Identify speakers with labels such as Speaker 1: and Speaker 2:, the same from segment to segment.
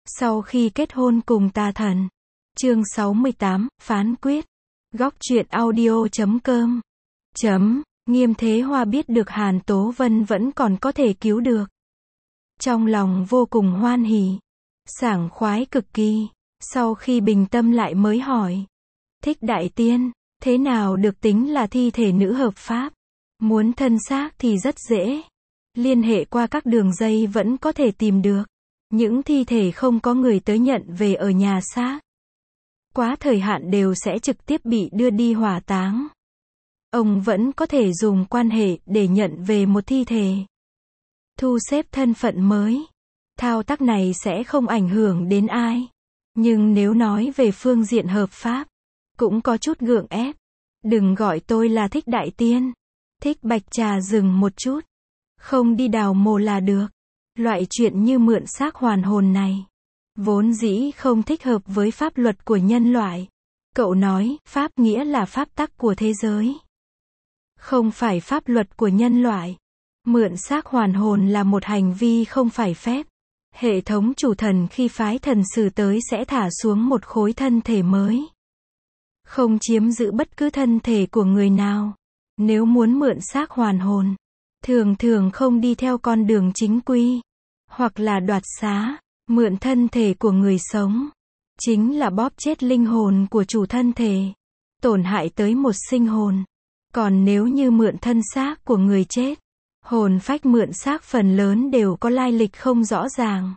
Speaker 1: Sau khi kết hôn cùng tà thần. Chương 68, phán quyết. Góc truyện audio.com. Nghiêm Thế Hoa biết được Hàn Tố Vân vẫn còn có thể cứu được. Trong lòng vô cùng hoan hỉ. Sảng khoái cực kỳ. Sau khi bình tâm lại mới hỏi. Thích đại tiên, thế nào được tính là thi thể nữ hợp pháp? Muốn thân xác thì rất dễ. Liên hệ qua các đường dây vẫn có thể tìm được. Những thi thể không có người tới nhận về ở nhà xác. Quá thời hạn đều sẽ trực tiếp bị đưa đi hỏa táng. Ông vẫn có thể dùng quan hệ để nhận về một thi thể. Thu xếp thân phận mới. Thao tác này sẽ không ảnh hưởng đến ai. Nhưng nếu nói về phương diện hợp pháp, cũng có chút gượng ép. Đừng gọi tôi là Thích đại tiên. Thích Bạch Trà dừng một chút. Không đi đào mồ là được. Loại chuyện như mượn xác hoàn hồn này, vốn dĩ không thích hợp với pháp luật của nhân loại. Cậu nói, pháp nghĩa là pháp tắc của thế giới. Không phải pháp luật của nhân loại. Mượn xác hoàn hồn là một hành vi không phải phép. Hệ thống chủ thần khi phái thần sử tới sẽ thả xuống một khối thân thể mới. Không chiếm giữ bất cứ thân thể của người nào. Nếu muốn mượn xác hoàn hồn, thường thường không đi theo con đường chính quy, hoặc là đoạt xá, mượn thân thể của người sống. Chính là bóp chết linh hồn của chủ thân thể, tổn hại tới một sinh hồn. Còn nếu như mượn thân xác của người chết, hồn phách mượn xác phần lớn đều có lai lịch không rõ ràng.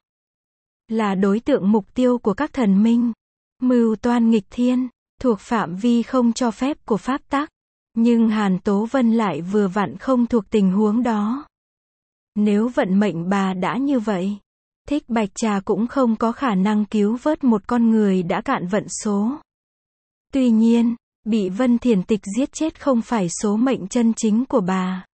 Speaker 1: Là đối tượng mục tiêu của các thần minh. Mưu toan nghịch thiên, thuộc phạm vi không cho phép của pháp tắc. Nhưng Hàn Tố Vân lại vừa vặn không thuộc tình huống đó. Nếu vận mệnh bà đã như vậy, Thích Bạch Trà cũng không có khả năng cứu vớt một con người đã cạn vận số. Tuy nhiên, bị Vân Thiền Tịch giết chết không phải số mệnh chân chính của bà.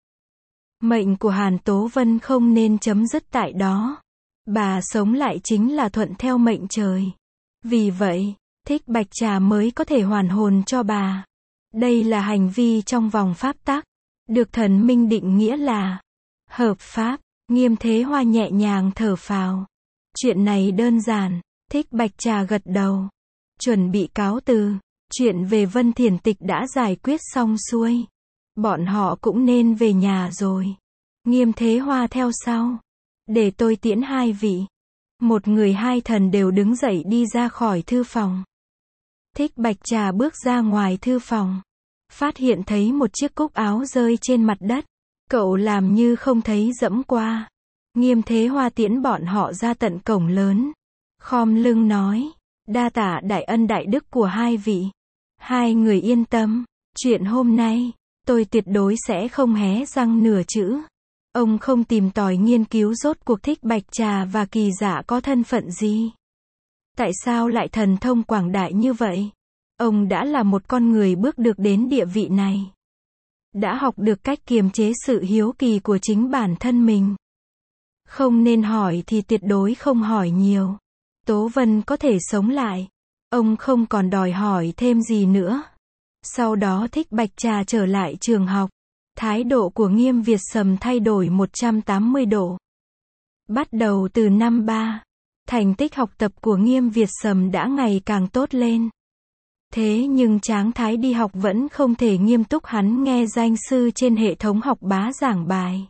Speaker 1: Mệnh của Hàn Tố Vân không nên chấm dứt tại đó. Bà sống lại chính là thuận theo mệnh trời. Vì vậy, Thích Bạch Trà mới có thể hoàn hồn cho bà. Đây là hành vi trong vòng pháp tắc, được thần minh định nghĩa là hợp pháp. Nghiêm Thế Hoa nhẹ nhàng thở phào. Chuyện này đơn giản. Thích Bạch Trà gật đầu, chuẩn bị cáo từ. Chuyện về Vân Thiền Tịch đã giải quyết xong xuôi. Bọn họ cũng nên về nhà rồi. Nghiêm Thế Hoa theo sau. Để tôi tiễn hai vị. Một người hai thần đều đứng dậy đi ra khỏi thư phòng. Thích Bạch Trà bước ra ngoài thư phòng. Phát hiện thấy một chiếc cúc áo rơi trên mặt đất. Cậu làm như không thấy dẫm qua. Nghiêm Thế Hoa tiễn bọn họ ra tận cổng lớn. Khom lưng nói. Đa tạ đại ân đại đức của hai vị. Hai người yên tâm. Chuyện hôm nay, tôi tuyệt đối sẽ không hé răng nửa chữ. Ông không tìm tòi nghiên cứu rốt cuộc Thích Bạch Trà và Kỳ Dạ có thân phận gì. Tại sao lại thần thông quảng đại như vậy? Ông đã là một con người bước được đến địa vị này. Đã học được cách kiềm chế sự hiếu kỳ của chính bản thân mình. Không nên hỏi thì tuyệt đối không hỏi nhiều. Tố Vân có thể sống lại. Ông không còn đòi hỏi thêm gì nữa. Sau đó Thích Bạch Trà trở lại trường học. Thái độ của Nghiêm Việt Sầm thay đổi 180 độ. Bắt đầu từ năm 3, thành tích học tập của Nghiêm Việt Sầm đã ngày càng tốt lên. Thế nhưng Tráng Thái đi học vẫn không thể nghiêm túc hắn nghe danh sư trên hệ thống học bá giảng bài.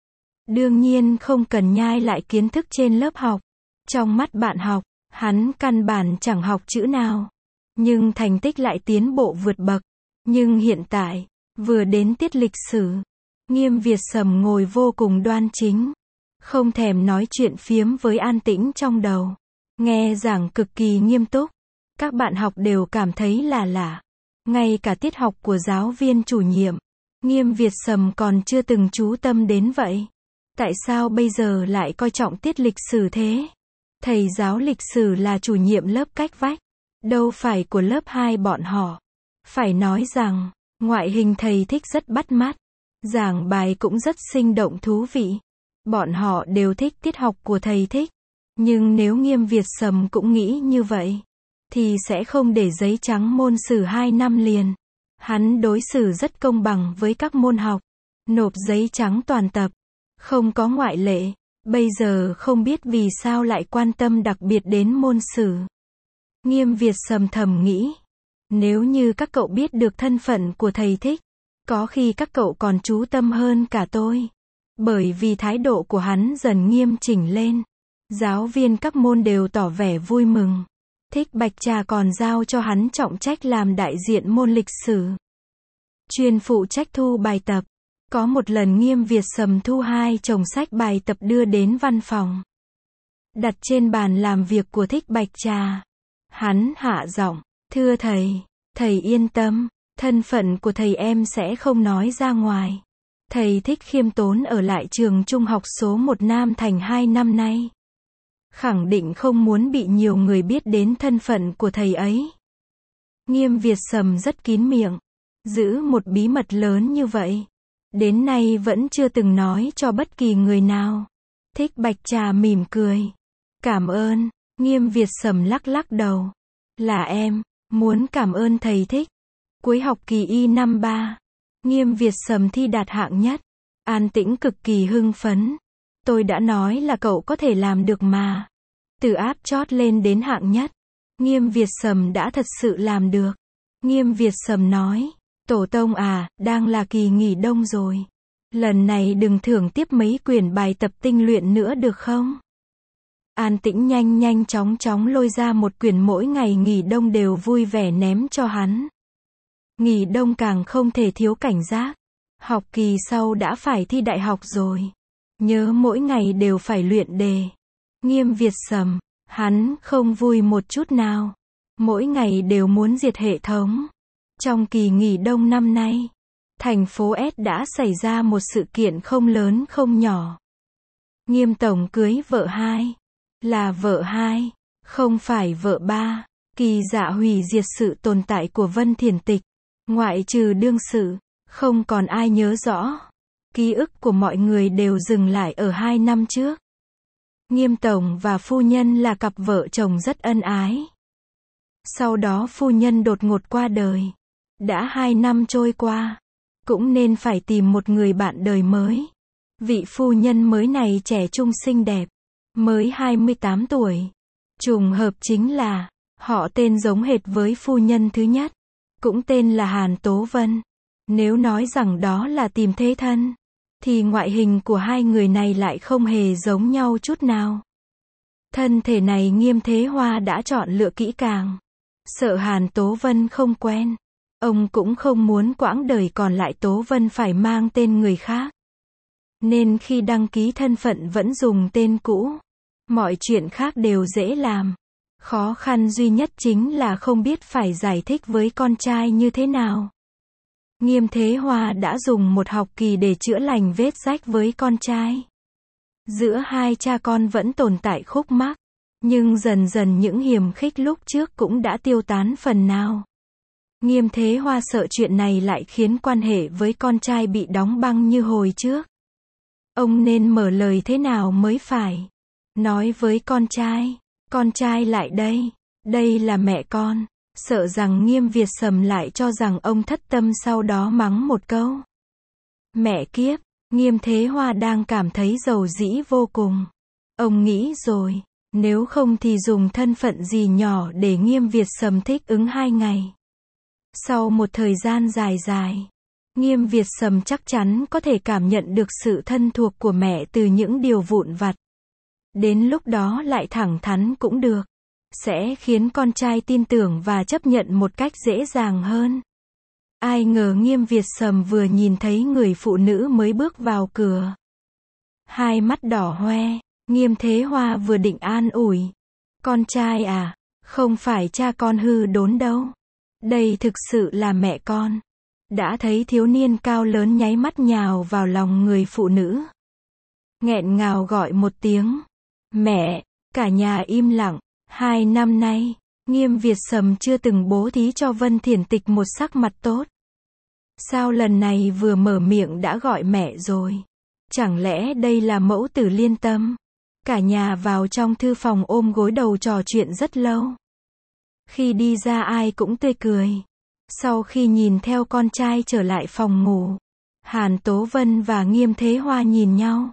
Speaker 1: Đương nhiên không cần nhai lại kiến thức trên lớp học. Trong mắt bạn học, hắn căn bản chẳng học chữ nào. Nhưng thành tích lại tiến bộ vượt bậc. Nhưng hiện tại, vừa đến tiết lịch sử, Nghiêm Việt Sầm ngồi vô cùng đoan chính. Không thèm nói chuyện phiếm với an tĩnh trong đầu. Nghe giảng cực kỳ nghiêm túc. Các bạn học đều cảm thấy là lạ. Ngay cả tiết học của giáo viên chủ nhiệm, Nghiêm Việt Sầm còn chưa từng chú tâm đến vậy. Tại sao bây giờ lại coi trọng tiết lịch sử thế? Thầy giáo lịch sử là chủ nhiệm lớp cách vách, đâu phải của lớp 2 bọn họ. Phải nói rằng, ngoại hình thầy Thích rất bắt mắt. Giảng bài cũng rất sinh động thú vị. Bọn họ đều thích tiết học của thầy Thích. Nhưng nếu Nghiêm Việt Sầm cũng nghĩ như vậy, thì sẽ không để giấy trắng môn sử 2 năm liền. Hắn đối xử rất công bằng với các môn học. Nộp giấy trắng toàn tập. Không có ngoại lệ. Bây giờ không biết vì sao lại quan tâm đặc biệt đến môn sử. Nghiêm Việt Sầm thầm nghĩ. Nếu như các cậu biết được thân phận của thầy Thích, có khi các cậu còn chú tâm hơn cả tôi. Bởi vì thái độ của hắn dần nghiêm chỉnh lên. Giáo viên các môn đều tỏ vẻ vui mừng. Thích Bạch Trà còn giao cho hắn trọng trách làm đại diện môn lịch sử. Chuyên phụ trách thu bài tập. Có một lần Nghiêm Việt Sầm thu 2 chồng sách bài tập đưa đến văn phòng. Đặt trên bàn làm việc của Thích Bạch Trà. Hắn hạ giọng, thưa thầy yên tâm, thân phận của thầy em sẽ không nói ra ngoài. Thầy Thích khiêm tốn ở lại trường trung học số 1 Nam Thành 2 năm nay. Khẳng định không muốn bị nhiều người biết đến thân phận của thầy ấy. Nghiêm Việt Sầm rất kín miệng. Giữ một bí mật lớn như vậy. Đến nay vẫn chưa từng nói cho bất kỳ người nào. Thích Bạch Trà mỉm cười. Cảm ơn. Nghiêm Việt Sầm lắc lắc đầu. Là em, muốn cảm ơn thầy Thích. Cuối học kỳ Y năm 3. Nghiêm Việt Sầm thi đạt hạng nhất. An Tĩnh cực kỳ hưng phấn. Tôi đã nói là cậu có thể làm được mà. Từ áp chót lên đến hạng nhất. Nghiêm Việt Sầm đã thật sự làm được. Nghiêm Việt Sầm nói. Tổ tông à, đang là kỳ nghỉ đông rồi. Lần này đừng thưởng tiếp mấy quyển bài tập tinh luyện nữa được không? An Tĩnh nhanh chóng lôi ra một quyển mỗi ngày nghỉ đông đều vui vẻ ném cho hắn. Nghỉ đông càng không thể thiếu cảnh giác. Học kỳ sau đã phải thi đại học rồi. Nhớ mỗi ngày đều phải luyện đề. Nghiêm Việt Sầm, hắn không vui một chút nào. Mỗi ngày đều muốn diệt hệ thống. Trong kỳ nghỉ đông năm nay, thành phố S đã xảy ra một sự kiện không lớn không nhỏ. Nghiêm tổng cưới vợ 2. Là vợ 2, không phải vợ 3. Kỳ dạ hủy diệt sự tồn tại của Vân Thiền Tịch. Ngoại trừ đương sự, không còn ai nhớ rõ. Ký ức của mọi người đều dừng lại ở 2 năm trước. Nghiêm tổng và phu nhân là cặp vợ chồng rất ân ái. Sau đó phu nhân đột ngột qua đời. Đã 2 năm trôi qua, cũng nên phải tìm một người bạn đời mới. Vị phu nhân mới này trẻ trung xinh đẹp, mới 28 tuổi. Trùng hợp chính là, họ tên giống hệt với phu nhân thứ nhất, cũng tên là Hàn Tố Vân. Nếu nói rằng đó là tìm thế thân, thì ngoại hình của hai người này lại không hề giống nhau chút nào. Thân thể này Nghiêm Thế Hoa đã chọn lựa kỹ càng. Sợ Hàn Tố Vân không quen. Ông cũng không muốn quãng đời còn lại Tố Vân phải mang tên người khác. Nên khi đăng ký thân phận vẫn dùng tên cũ. Mọi chuyện khác đều dễ làm. Khó khăn duy nhất chính là không biết phải giải thích với con trai như thế nào. Nghiêm Thế Hoa đã dùng một học kỳ để chữa lành vết rách với con trai. Giữa hai cha con vẫn tồn tại khúc mắc. Nhưng dần dần những hiềm khích lúc trước cũng đã tiêu tán phần nào. Nghiêm Thế Hoa sợ chuyện này lại khiến quan hệ với con trai bị đóng băng như hồi trước. Ông nên mở lời thế nào mới phải? Nói với con trai lại đây, đây là mẹ con. Sợ rằng Nghiêm Việt Sầm lại cho rằng ông thất tâm sau đó mắng một câu. Mẹ kiếp, Nghiêm Thế Hoa đang cảm thấy dầu dĩ vô cùng. Ông nghĩ rồi, nếu không thì dùng thân phận gì nhỏ để Nghiêm Việt Sầm thích ứng 2 ngày. Sau một thời gian dài, Nghiêm Việt Sầm chắc chắn có thể cảm nhận được sự thân thuộc của mẹ từ những điều vụn vặt. Đến lúc đó lại thẳng thắn cũng được. Sẽ khiến con trai tin tưởng và chấp nhận một cách dễ dàng hơn. Ai ngờ Nghiêm Việt Sầm vừa nhìn thấy người phụ nữ mới bước vào cửa. Hai mắt đỏ hoe, Nghiêm Thế Hoa vừa định an ủi. Con trai à, không phải cha con hư đốn đâu. Đây thực sự là mẹ con. Đã thấy thiếu niên cao lớn nháy mắt nhào vào lòng người phụ nữ. Nghẹn ngào gọi một tiếng. Mẹ, cả nhà im lặng. 2 năm nay, Nghiêm Việt Sầm chưa từng bố thí cho Vân Thiền Tịch một sắc mặt tốt. Sao lần này vừa mở miệng đã gọi mẹ rồi? Chẳng lẽ đây là mẫu tử liên tâm? Cả nhà vào trong thư phòng ôm gối đầu trò chuyện rất lâu. Khi đi ra ai cũng tươi cười. Sau khi nhìn theo con trai trở lại phòng ngủ, Hàn Tố Vân và Nghiêm Thế Hoa nhìn nhau.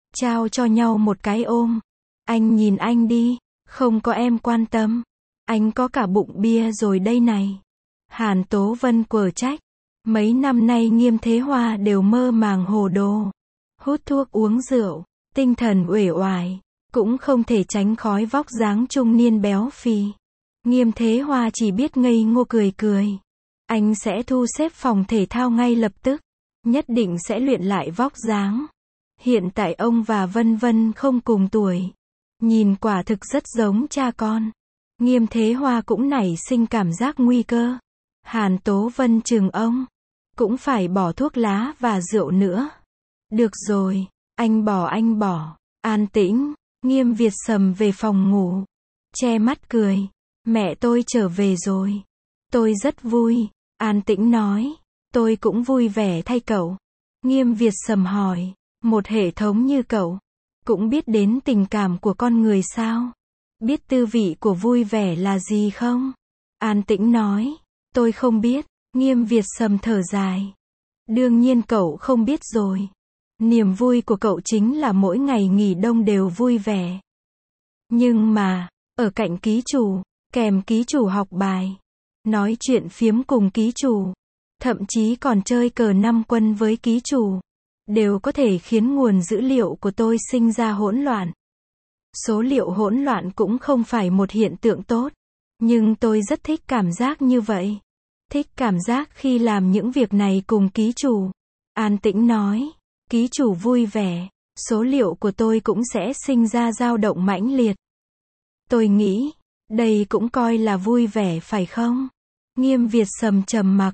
Speaker 1: trao cho nhau một cái ôm. Anh nhìn anh đi, không có em quan tâm. Anh có cả bụng bia rồi đây này. Hàn Tố Vân quở trách. Mấy năm nay Nghiêm Thế Hoa đều mơ màng hồ đồ. Hút thuốc uống rượu, tinh thần uể oải, cũng không thể tránh khói vóc dáng trung niên béo phì. Nghiêm Thế Hoa chỉ biết ngây ngô cười cười. Anh sẽ thu xếp phòng thể thao ngay lập tức. Nhất định sẽ luyện lại vóc dáng. Hiện tại ông và Vân Vân không cùng tuổi. Nhìn quả thực rất giống cha con. Nghiêm Thế Hoa cũng nảy sinh cảm giác nguy cơ. Hàn Tố Vân chừng ông. Cũng phải bỏ thuốc lá và rượu nữa. Được rồi, anh bỏ. An tĩnh. Nghiêm Việt Sầm về phòng ngủ. Che mắt cười. Mẹ tôi trở về rồi. Tôi rất vui. An tĩnh nói. Tôi cũng vui vẻ thay cậu. Nghiêm Việt Sầm hỏi. Một hệ thống như cậu, cũng biết đến tình cảm của con người sao? Biết tư vị của vui vẻ là gì không? An tĩnh nói. Tôi không biết. Nghiêm Việt Sầm thở dài. Đương nhiên cậu không biết rồi. Niềm vui của cậu chính là mỗi ngày nghỉ đông đều vui vẻ. Nhưng mà, ở cạnh ký chủ, kèm ký chủ học bài, nói chuyện phiếm cùng ký chủ, thậm chí còn chơi cờ năm quân với ký chủ, đều có thể khiến nguồn dữ liệu của tôi sinh ra hỗn loạn. Số liệu hỗn loạn cũng không phải một hiện tượng tốt, nhưng tôi rất thích cảm giác như vậy. Thích cảm giác khi làm những việc này cùng ký chủ. An tĩnh nói. Ký chủ vui vẻ, số liệu của tôi cũng sẽ sinh ra dao động mãnh liệt. Tôi nghĩ, đây cũng coi là vui vẻ phải không? Nghiêm Việt Sầm trầm mặc.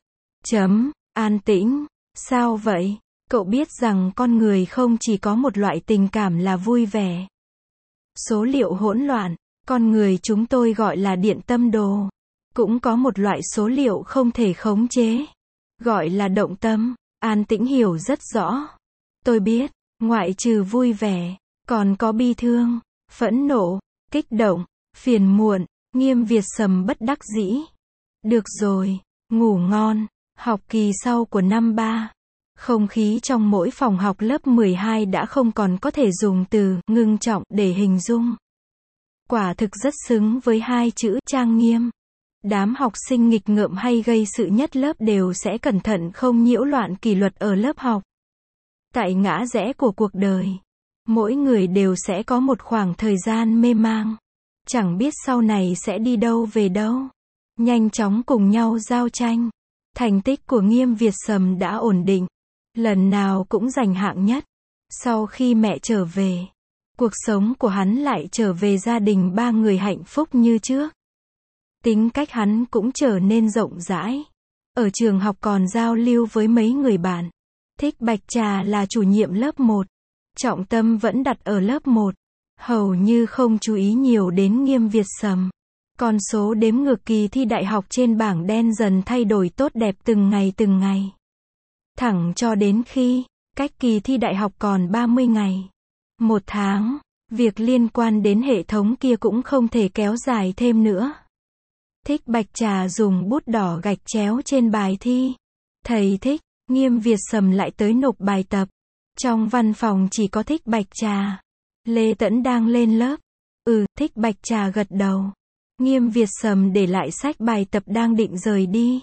Speaker 1: An tĩnh. Sao vậy? Cậu biết rằng con người không chỉ có một loại tình cảm là vui vẻ. Số liệu hỗn loạn, con người chúng tôi gọi là điện tâm đồ. Cũng có một loại số liệu không thể khống chế. Gọi là động tâm. An tĩnh hiểu rất rõ. Tôi biết, ngoại trừ vui vẻ, còn có bi thương, phẫn nộ, kích động, phiền muộn. Nghiêm Việt Sầm bất đắc dĩ. Được rồi, ngủ ngon. Học kỳ sau của năm 3. Không khí trong mỗi phòng học lớp 12 đã không còn có thể dùng từ ngưng trọng để hình dung. Quả thực rất xứng với hai chữ trang nghiêm. Đám học sinh nghịch ngợm hay gây sự nhất lớp đều sẽ cẩn thận không nhiễu loạn kỷ luật ở lớp học. Tại ngã rẽ của cuộc đời, mỗi người đều sẽ có một khoảng thời gian mê mang. Chẳng biết sau này sẽ đi đâu về đâu. Nhanh chóng cùng nhau giao tranh. Thành tích của Nghiêm Việt Sầm đã ổn định. Lần nào cũng giành hạng nhất. Sau khi mẹ trở về, cuộc sống của hắn lại trở về gia đình 3 người hạnh phúc như trước. Tính cách hắn cũng trở nên rộng rãi. Ở trường học còn giao lưu với mấy người bạn. Thích Bạch Trà là chủ nhiệm lớp 1. Trọng tâm vẫn đặt ở lớp 1. Hầu như không chú ý nhiều đến Nghiêm Việt Sầm. Con số đếm ngược kỳ thi đại học trên bảng đen dần thay đổi tốt đẹp từng ngày. Thẳng cho đến khi, cách kỳ thi đại học còn 30 ngày. 1 tháng, việc liên quan đến hệ thống kia cũng không thể kéo dài thêm nữa. Thích Bạch Trà dùng bút đỏ gạch chéo trên bài thi. Thầy thích, Nghiêm Việt Sầm lại tới nộp bài tập. Trong văn phòng chỉ có Thích Bạch Trà. Lê Tẫn đang lên lớp. Thích Bạch Trà gật đầu. Nghiêm Việt Sầm để lại sách bài tập đang định rời đi.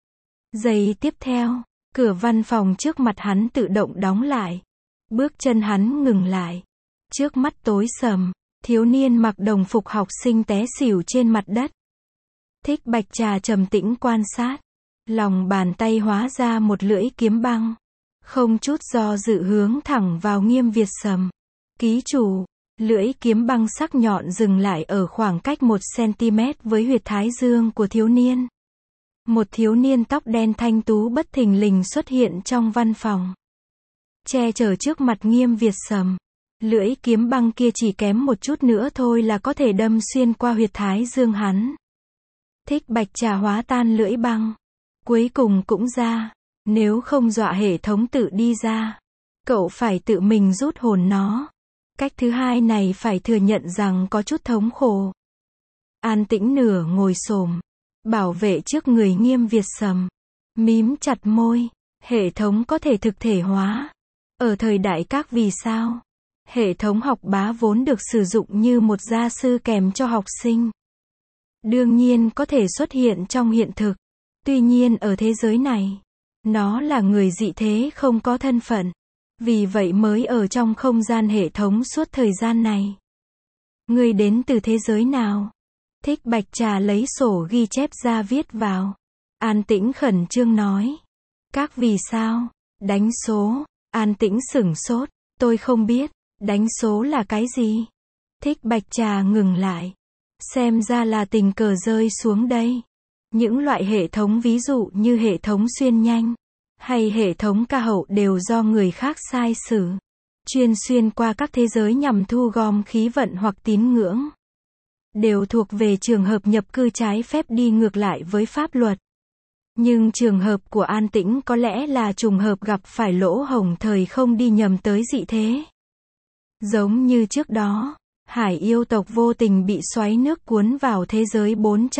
Speaker 1: Giây tiếp theo, cửa văn phòng trước mặt hắn tự động đóng lại. Bước chân hắn ngừng lại. Trước mắt tối sầm, thiếu niên mặc đồng phục học sinh té xỉu trên mặt đất. Thích Bạch Trà trầm tĩnh quan sát. Lòng bàn tay hóa ra một lưỡi kiếm băng. Không chút do dự hướng thẳng vào Nghiêm Việt Sầm. Ký chủ, lưỡi kiếm băng sắc nhọn dừng lại ở khoảng cách 1 cm với huyệt thái dương của thiếu niên. Một thiếu niên tóc đen thanh tú bất thình lình xuất hiện trong văn phòng. Che chở trước mặt Nghiêm Việt Sầm. Lưỡi kiếm băng kia chỉ kém một chút nữa thôi là có thể đâm xuyên qua huyệt thái dương hắn. Thích Bạch Trà hóa tan lưỡi băng. Cuối cùng cũng ra. Nếu không dọa hệ thống tự đi ra, cậu phải tự mình rút hồn nó. Cách thứ hai này phải thừa nhận rằng có chút thống khổ. An tĩnh nửa ngồi xổm, bảo vệ trước người Nghiêm Việt Sầm. Mím chặt môi. Hệ thống có thể thực thể hóa. Ở thời đại các vì sao. Hệ thống học bá vốn được sử dụng như một gia sư kèm cho học sinh. Đương nhiên có thể xuất hiện trong hiện thực. Tuy nhiên ở thế giới này, nó là người dị thế không có thân phận. Vì vậy mới ở trong không gian hệ thống suốt thời gian này. Ngươi đến từ thế giới nào? Thích Bạch Trà lấy sổ ghi chép ra viết vào. An Tĩnh khẩn trương nói. Các vì sao? Đánh số. An Tĩnh sửng sốt. Tôi không biết. Đánh số là cái gì? Thích Bạch Trà ngừng lại. Xem ra là tình cờ rơi xuống đây. Những loại hệ thống ví dụ như hệ thống xuyên nhanh, hay hệ thống ca hậu đều do người khác sai sử. Chuyên xuyên qua các thế giới nhằm thu gom khí vận hoặc tín ngưỡng. Đều thuộc về trường hợp nhập cư trái phép đi ngược lại với pháp luật. Nhưng trường hợp của An Tĩnh có lẽ là trùng hợp gặp phải lỗ hổng thời không đi nhầm tới dị thế. Giống như trước đó, hải yêu tộc vô tình bị xoáy nước cuốn vào thế giới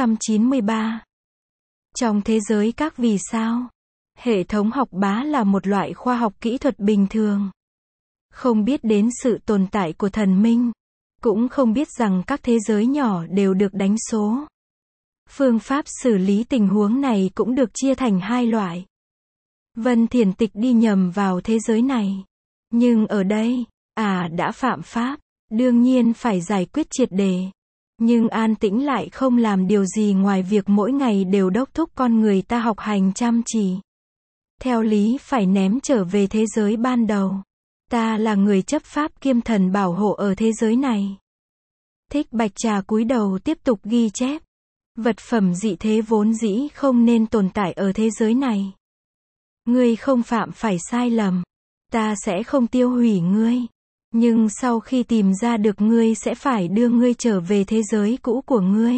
Speaker 1: 493. Trong thế giới các vì sao, hệ thống học bá là một loại khoa học kỹ thuật bình thường. Không biết đến sự tồn tại của thần minh. Cũng không biết rằng các thế giới nhỏ đều được đánh số. Phương pháp xử lý tình huống này cũng được chia thành hai loại. Vân Thiền Tịch đi nhầm vào thế giới này. Nhưng ở đây, đã phạm pháp, đương nhiên phải giải quyết triệt để. Nhưng An Tĩnh lại không làm điều gì ngoài việc mỗi ngày đều đốc thúc con người ta học hành chăm chỉ. Theo lý phải ném trở về thế giới ban đầu. Ta là người chấp pháp kiêm thần bảo hộ ở thế giới này. Thích Bạch Trà cúi đầu tiếp tục ghi chép. Vật phẩm dị thế vốn dĩ không nên tồn tại ở thế giới này. Ngươi không phạm phải sai lầm. Ta sẽ không tiêu hủy ngươi. Nhưng sau khi tìm ra được ngươi sẽ phải đưa ngươi trở về thế giới cũ của ngươi.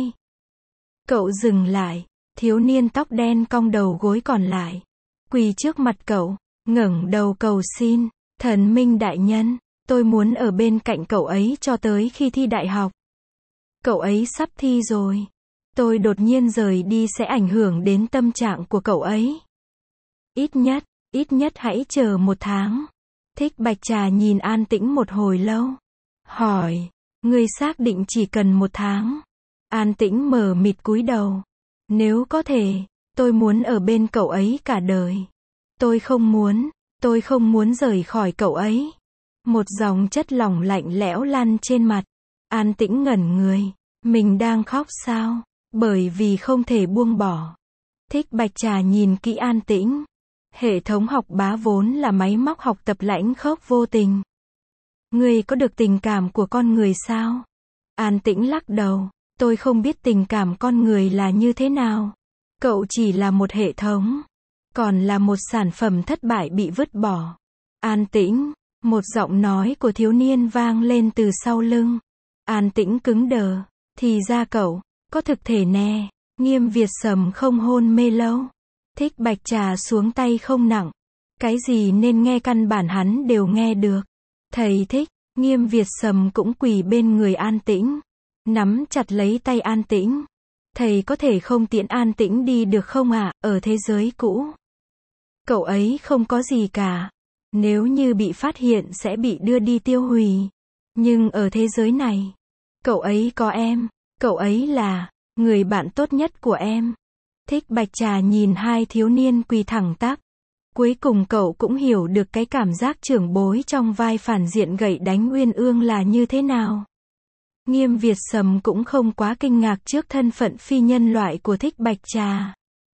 Speaker 1: Cậu dừng lại. Thiếu niên tóc đen cong đầu gối còn lại. Quỳ trước mặt cậu, ngẩng đầu cầu xin. Thần minh đại nhân, tôi muốn ở bên cạnh cậu ấy cho tới khi thi đại học. Cậu ấy sắp thi rồi. Tôi đột nhiên rời đi sẽ ảnh hưởng đến tâm trạng của cậu ấy. Ít nhất hãy chờ 1 tháng. Thích Bạch Trà nhìn An Tĩnh một hồi lâu. Hỏi, ngươi xác định chỉ cần 1 tháng? An Tĩnh mờ mịt cúi đầu. Nếu có thể, tôi muốn ở bên cậu ấy cả đời. Tôi không muốn rời khỏi cậu ấy. Một dòng chất lỏng lạnh lẽo lăn trên mặt. An Tĩnh ngẩn người. Mình đang khóc sao? Bởi vì không thể buông bỏ. Thích Bạch Trà nhìn kỹ An Tĩnh. Hệ thống học bá vốn là máy móc học tập lãnh khốc vô tình. Ngươi có được tình cảm của con người sao? An Tĩnh lắc đầu. Tôi không biết tình cảm con người là như thế nào. Cậu chỉ là một hệ thống. Còn là một sản phẩm thất bại bị vứt bỏ. An Tĩnh. Một giọng nói của thiếu niên vang lên từ sau lưng. An Tĩnh cứng đờ. Thì ra cậu, có thực thể nè. Nghiêm Việt Sầm không hôn mê lâu. Thích Bạch Trà xuống tay không nặng. Cái gì nên nghe căn bản hắn đều nghe được. Thầy thích. Nghiêm Việt Sầm cũng quỳ bên người An Tĩnh. Nắm chặt lấy tay An Tĩnh. Thầy có thể không tiễn An Tĩnh đi được không ạ? Ở thế giới cũ, cậu ấy không có gì cả. Nếu như bị phát hiện sẽ bị đưa đi tiêu hủy. Nhưng ở thế giới này, cậu ấy có em. Cậu ấy là người bạn tốt nhất của em. Thích Bạch Trà nhìn hai thiếu niên quỳ thẳng tắp. Cuối cùng cậu cũng hiểu được cái cảm giác trưởng bối trong vai phản diện gậy đánh uyên ương là như thế nào. Nghiêm Việt Sầm cũng không quá kinh ngạc trước thân phận phi nhân loại của Thích Bạch Trà.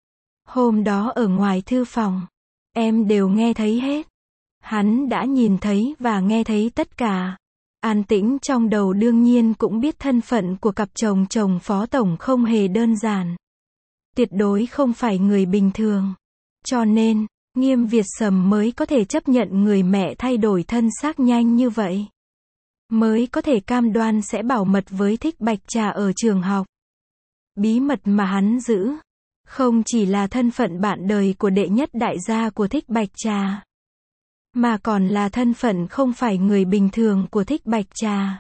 Speaker 1: Hôm đó ở ngoài thư phòng, em đều nghe thấy hết. Hắn đã nhìn thấy và nghe thấy tất cả. An Tĩnh trong đầu đương nhiên cũng biết thân phận của cặp chồng phó tổng không hề đơn giản. Tuyệt đối không phải người bình thường. Cho nên, Nghiêm Việt Sầm mới có thể chấp nhận người mẹ thay đổi thân xác nhanh như vậy. Mới có thể cam đoan sẽ bảo mật với Thích Bạch Trà ở trường học. Bí mật mà hắn giữ, không chỉ là thân phận bạn đời của đệ nhất đại gia của Thích Bạch Trà, mà còn là thân phận không phải người bình thường của Thích Bạch Trà.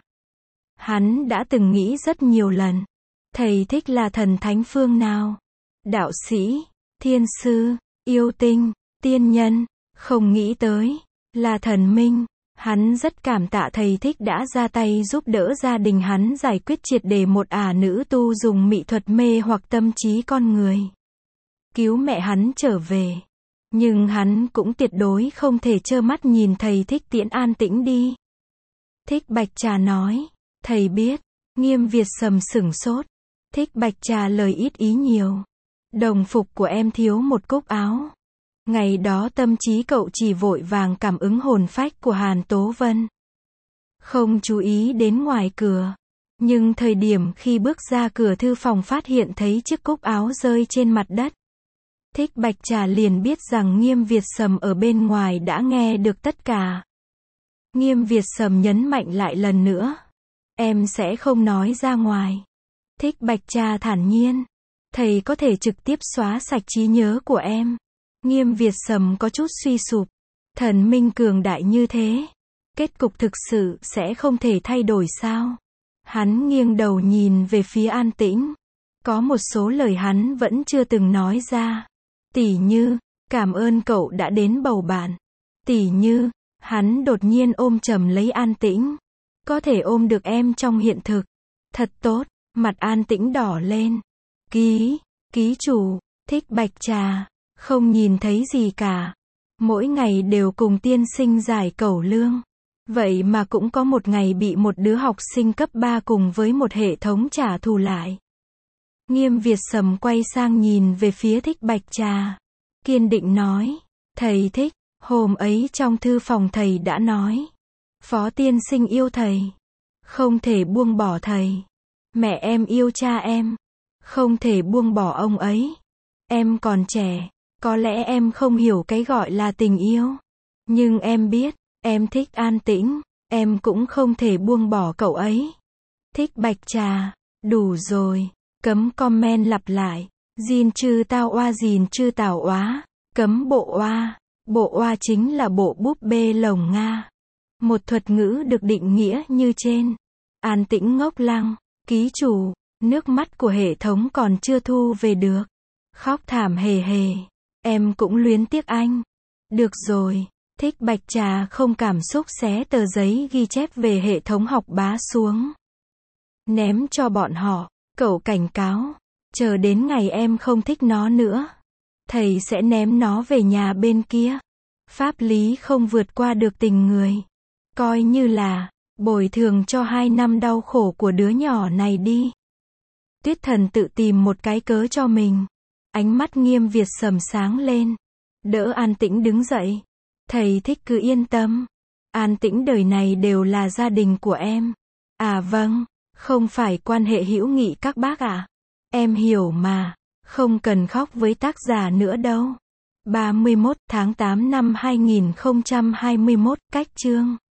Speaker 1: Hắn đã từng nghĩ rất nhiều lần. Thầy Thích là thần thánh phương nào? Đạo sĩ, thiên sư, yêu tinh, tiên nhân, không nghĩ tới là thần minh. Hắn rất cảm tạ thầy Thích đã ra tay giúp đỡ gia đình hắn giải quyết triệt để một nữ tu dùng mỹ thuật mê hoặc tâm trí con người. Cứu mẹ hắn trở về. Nhưng hắn cũng tuyệt đối không thể trơ mắt nhìn thầy Thích tiễn An Tĩnh đi. Thích Bạch Trà nói. Thầy biết. Nghiêm Việt Sầm sửng sốt. Thích Bạch Trà lời ít ý nhiều. Đồng phục của em thiếu một cúc áo. Ngày đó tâm trí cậu chỉ vội vàng cảm ứng hồn phách của Hàn Tố Vân. Không chú ý đến ngoài cửa. Nhưng thời điểm khi bước ra cửa thư phòng phát hiện thấy chiếc cúc áo rơi trên mặt đất. Thích Bạch Trà liền biết rằng Nghiêm Việt Sầm ở bên ngoài đã nghe được tất cả. Nghiêm Việt Sầm nhấn mạnh lại lần nữa. Em sẽ không nói ra ngoài. Thích Bạch Trà thản nhiên. Thầy có thể trực tiếp xóa sạch trí nhớ của em. Nghiêm Việt Sầm có chút suy sụp. Thần minh cường đại như thế. Kết cục thực sự sẽ không thể thay đổi sao? Hắn nghiêng đầu nhìn về phía An Tĩnh. Có một số lời hắn vẫn chưa từng nói ra. Tỉ như, cảm ơn cậu đã đến bầu bạn. Tỉ như, hắn đột nhiên ôm chầm lấy An Tĩnh. Có thể ôm được em trong hiện thực. Thật tốt, mặt An Tĩnh đỏ lên. Ký chủ, Thích Bạch Trà, không nhìn thấy gì cả. Mỗi ngày đều cùng tiên sinh giải cẩu lương. Vậy mà cũng có một ngày bị một đứa học sinh cấp 3 cùng với một hệ thống trả thù lại. Nghiêm Việt Sầm quay sang nhìn về phía Thích Bạch Trà. Kiên định nói. Thầy Thích, hôm ấy trong thư phòng thầy đã nói. Phó tiên sinh yêu thầy. Không thể buông bỏ thầy. Mẹ em yêu cha em. Không thể buông bỏ ông ấy. Em còn trẻ. Có lẽ em không hiểu cái gọi là tình yêu. Nhưng em biết, em thích An Tĩnh. Em cũng không thể buông bỏ cậu ấy. Thích Bạch Trà. Đủ rồi. Cấm comment lặp lại. Gìn chư tao oa gìn chư tào oá. Cấm bộ oa. Bộ oa chính là bộ búp bê lồng Nga. Một thuật ngữ được định nghĩa như trên. An Tĩnh ngốc lăng. Ký chủ. Nước mắt của hệ thống còn chưa thu về được. Khóc thảm hề hề. Em cũng luyến tiếc anh. Được rồi. Thích Bạch Trà không cảm xúc xé tờ giấy ghi chép về hệ thống học bá xuống. Ném cho bọn họ. Cậu cảnh cáo. Chờ đến ngày em không thích nó nữa. Thầy sẽ ném nó về nhà bên kia. Pháp lý không vượt qua được tình người. Coi như là bồi thường cho 2 năm đau khổ của đứa nhỏ này đi. Tuyết Thần tự tìm một cái cớ cho mình. Ánh mắt Nghiêm Việt Sầm sáng lên. Đỡ An Tĩnh đứng dậy. Thầy Thích cứ yên tâm. An Tĩnh đời này đều là gia đình của em. À vâng, không phải quan hệ hữu nghị các bác ạ. Em hiểu mà, không cần khóc với tác giả nữa đâu. 31 tháng 8 năm 2021, cách chương